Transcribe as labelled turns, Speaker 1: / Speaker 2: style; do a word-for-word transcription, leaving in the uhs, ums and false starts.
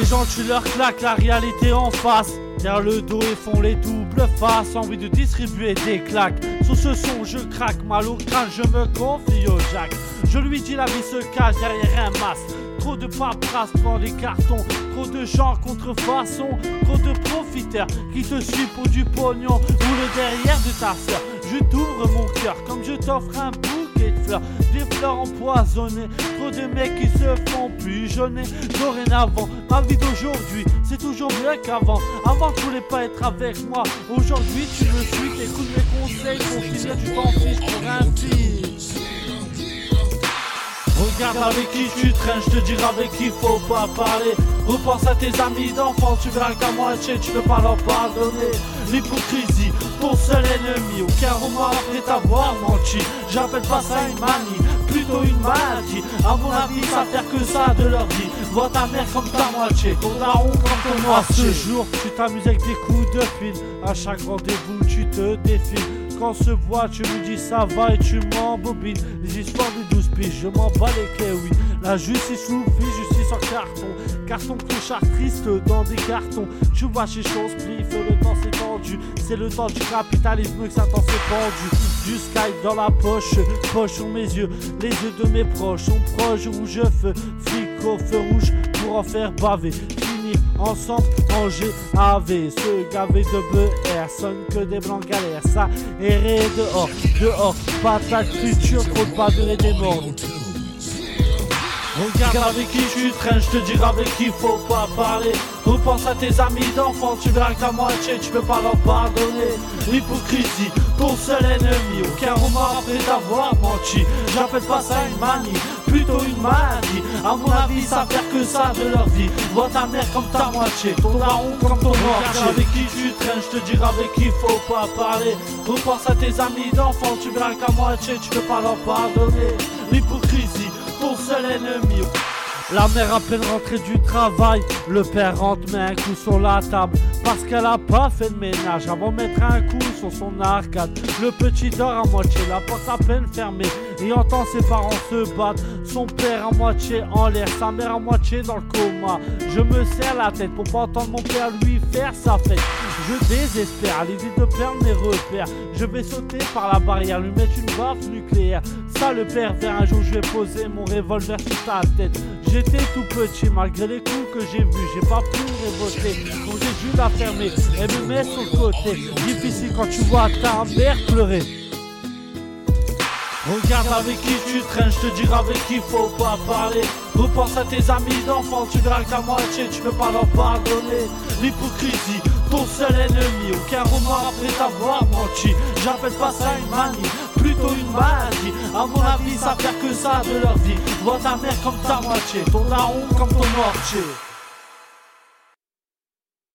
Speaker 1: Les gens tu leur claques la réalité en face. Derrière le dos ils font les doubles faces. Envie de distribuer des claques. Sur ce son je craque, mal au crâne, je me confie au Jack. Je lui dis la vie se cache derrière un masque. Trop de paperasse dans les cartons. Trop de gens contrefaçon. Trop de profiteurs qui te suivent pour du pognon. Ou le derrière de ta sœur. Je t'ouvre mon cœur comme je t'offre un bouquet de fleurs. Des fleurs empoisonnées. Trop de mecs qui se font pigeonner. Dorénavant, ma vie d'aujourd'hui c'est toujours mieux qu'avant. Avant tu voulais pas être avec moi. Aujourd'hui tu me suis, t'écoutes mes conseils. Pour finir tu t'en fiches pour un fils. Regarde avec qui tu traînes, je te dirai avec qui faut pas parler. Repense à tes amis d'enfance, tu verras qu'à moitié tu peux pas leur pardonner. L'hypocrisie, ton seul ennemi, aucun remords après t'avoir menti. J'appelle pas ça une manie, plutôt une maladie. À mon avis, ça fait que ça de leur vie. Vois ta mère comme ta moitié, ton daron comme ton moitié. Ce jour, tu t'amuses avec des coups de fil. À chaque rendez-vous, tu te défiles. Quand on se voit, tu me dis ça va et tu m'embobines. Les histoires de douze piges, je m'en bats les clés, oui. La justice souffle, justice en carton. Carton clochard triste dans des cartons. Tu vois chez choses plif, le temps s'est tendu. C'est le temps du capitalisme que ça t'en s'est pendu. Du Skype dans la poche, poche sur mes yeux. Les yeux de mes proches sont proches, rouge feu. Flic au feu rouge pour en faire baver. Ensemble en G A V, se gaver de B R, sonne que des blancs galères, ça errer dehors, dehors, patate future, trop de bavures et des morts. Regarde avec qui tu traînes, je te dirai avec qui faut pas parler. Repense à tes amis d'enfance, tu verras qu'à moitié tu peux pas leur pardonner. L'hypocrisie, ton seul ennemi, aucun remords après t'avoir menti. J'appelle pas ça une manie, plutôt une maladie. À mon avis ça fait que ça de leur vie. Vois ta mère comme ta moitié, ton daron comme ton mortier. Regarde avec qui tu traînes, je te dirai avec qui faut pas parler. Repense à tes amis d'enfance, tu verras qu'à moitié tu peux pas leur pardonner. L'hypocrisie, ton seul ennemi. La mère à peine rentrée du travail, le père rentre met un coup sur la table parce qu'elle a pas fait de ménage avant de mettre un coup sur son arcade. Le petit dort à moitié, la porte à peine fermée et entend ses parents se battre. Son père à moitié en l'air, sa mère à moitié dans le coma. Je me serre la tête pour pas entendre mon père lui faire sa fête. Je désespère à l'idée de perdre mes repères. Je vais sauter par la barrière, lui mettre une baffe nucléaire. Ça le pervers, un jour je vais poser mon revolver sur ta tête. J'étais tout petit, malgré les coups que j'ai vus, j'ai pas pu me révolter. Donc j'ai dû la fermer et me mettre sur le côté. Difficile quand tu vois ta mère pleurer. Regarde avec qui tu traînes, je te dirai avec qui faut pas parler. Repense à tes amis d'enfance, tu verras qu'à moitié tu peux pas leur pardonner. L'hypocrisie, ton seul ennemi, aucun remords après t'avoir menti. J'appelle pas ça une manie, plutôt une maladie. À mon avis ça fait que ça de leur vie. Vois ta mère comme ta moitié, ton daron comme ton mortier.